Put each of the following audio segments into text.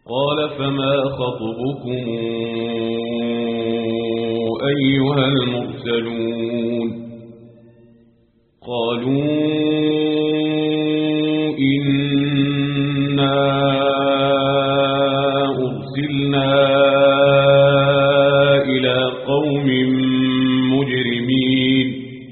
قال فما خطبكم أيها المرسلون قالوا إنا أرسلنا إلى قوم مجرمين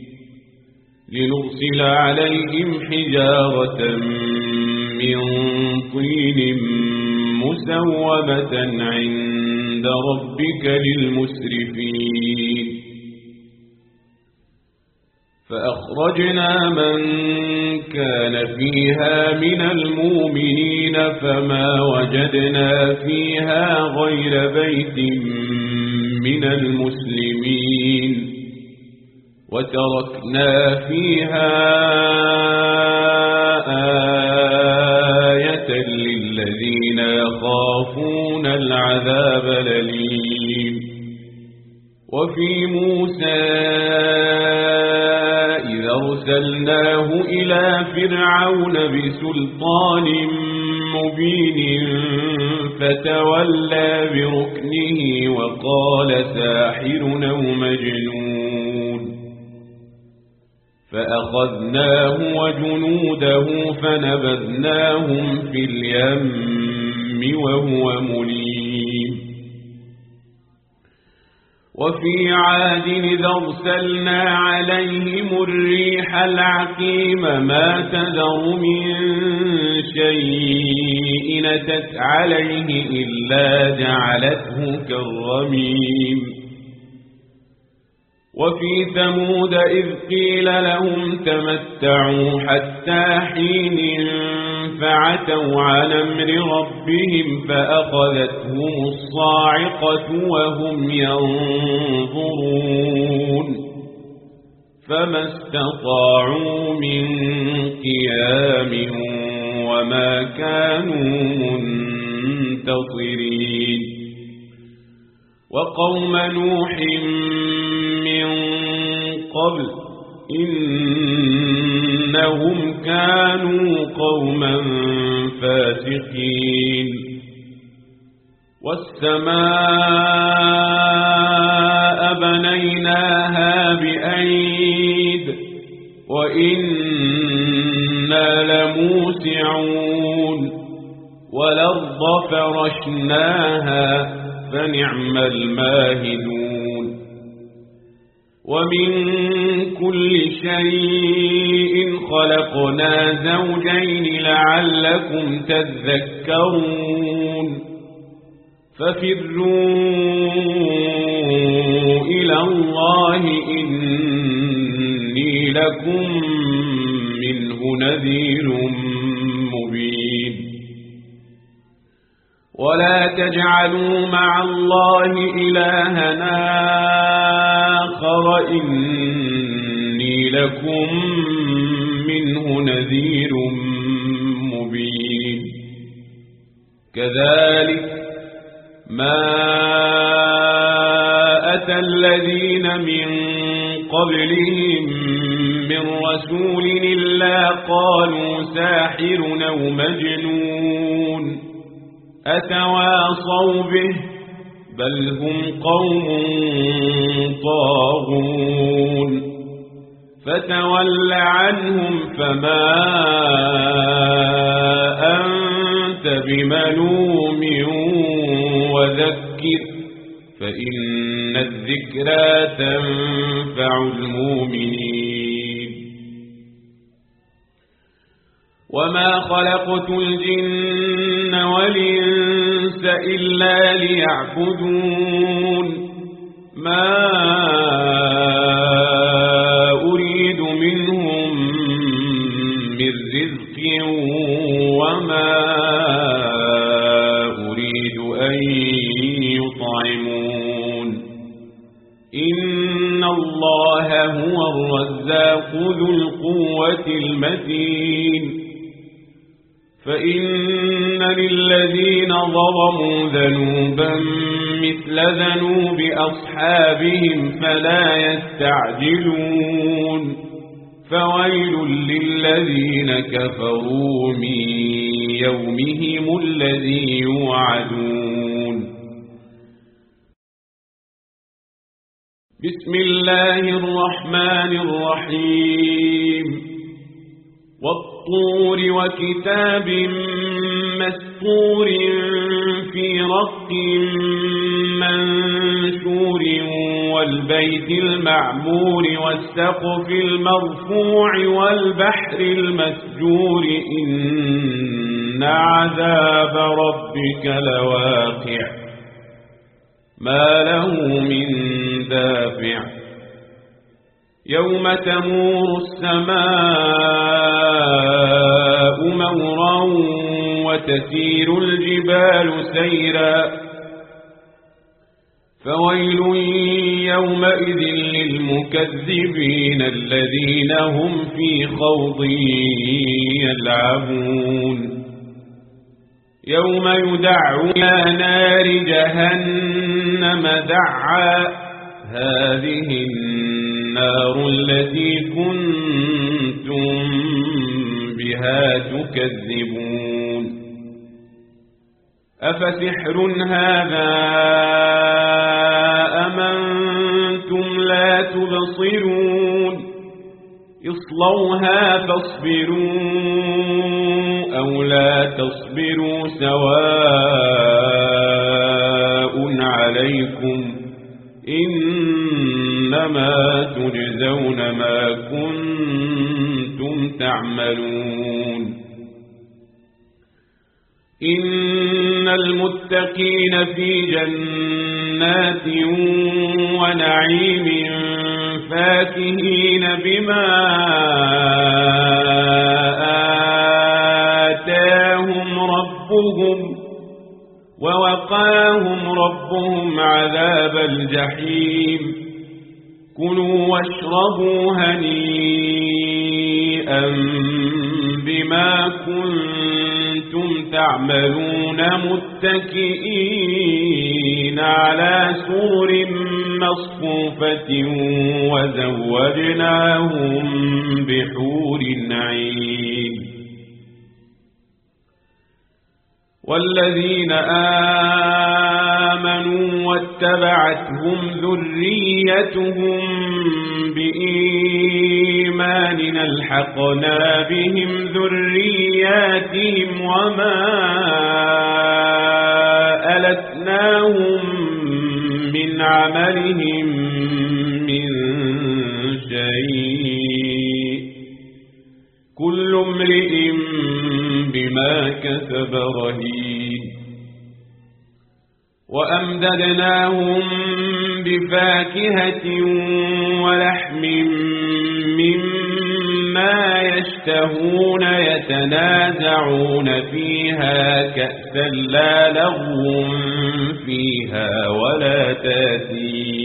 لنرسل عليهم حجارة من طين مسومة عند ربك للمسرفين فأخرجنا من كان فيها من المؤمنين فما وجدنا فيها غير بيت من المسلمين وتركنا فيها آية للذين يخافون العذاب الأليم وفي موسى إذا أرسلناه إلى فرعون بسلطان مبين فتولى بركنه وقال ساحر أو مجنون فأخذناه وجنوده فنبذناهم في اليم وهو مليم وفي عاد إذا أرسلنا عليهم الريح العقيم ما تذر من شيء أتت عليه إلا جعلته كالرميم وفي ثمود إذ قيل لهم تمتعوا حتى حين فعتوا عن أمر ربهم فأخذتهم الصاعقة وهم ينظرون فما استطاعوا من قيام وما كانوا منتصرين وقوم نوح من قبل إنهم كانوا قوما فاسقين والسماء بنيناها بأيد وإنا لموسعون والأرض فرشناها فنعم الماهدون ومن كل شيء خلقنا زوجين لعلكم تذكرون ففروا إلى الله إني لكم منه نذير مبين ولا تجعلوا مع الله إلهنا آخر إني لكم منه نذير مبين كذلك ما أتى الذين من قبلهم من رسول إلا قالوا ساحر أو مجنون أتواصوا به بل هم قوم طاغون فتول عنهم فما أنت بملوم وذكر فإن الذكرى تنفع المؤمنين وما خلقت الجن والإنس إلا ليعبدون ما أريد منهم من رزق وما أريد أن يطعمون إن الله هو الرزاق ذو القوة المتين فإن للذين ظلموا ذنوبا مثل ذنوب أصحابهم فلا يستعجلون فويل للذين كفروا من يومهم الذي يوعدون. بسم الله الرحمن الرحيم. والطور وكتاب مسطور في رق منشور والبيت المعمور والسقف المرفوع والبحر المسجور إن عذاب ربك لواقع ما له من دافع يوم تمور السماء مورا وتسير الجبال سيرا فويل يومئذ للمكذبين الذين هم في خوض يلعبون. يوم يدعون إلى نار جهنم دعا هذه النار التي كنتم بها تكذبون. أفسحر هذا أم أنتم لا تبصرون اصلوها فاصبروا أو لا تصبروا سواء عليكم إنما تجزون ما كنتم تعملون. إن المتقين في جنات ونعيم فاكهين بما آتاهم ربهم ووقاهم ربهم عذاب الجحيم. كلوا واشربوا هنيئا بما كنتم تعملون متكئين على سرر مصفوفة وزوجناهم بحور عين. والذين آمنوا واتبعتهم ذريتهم بإيمان ألحقنا بهم ذرياتهم وما ألتناهم من عملهم من شيء كل امرئ بما كسب رهين. وأمددناهم بفاكهة ولحم مما يشتهون يتنازعون فيها كأسا لا لغو فيها ولا تأثيم.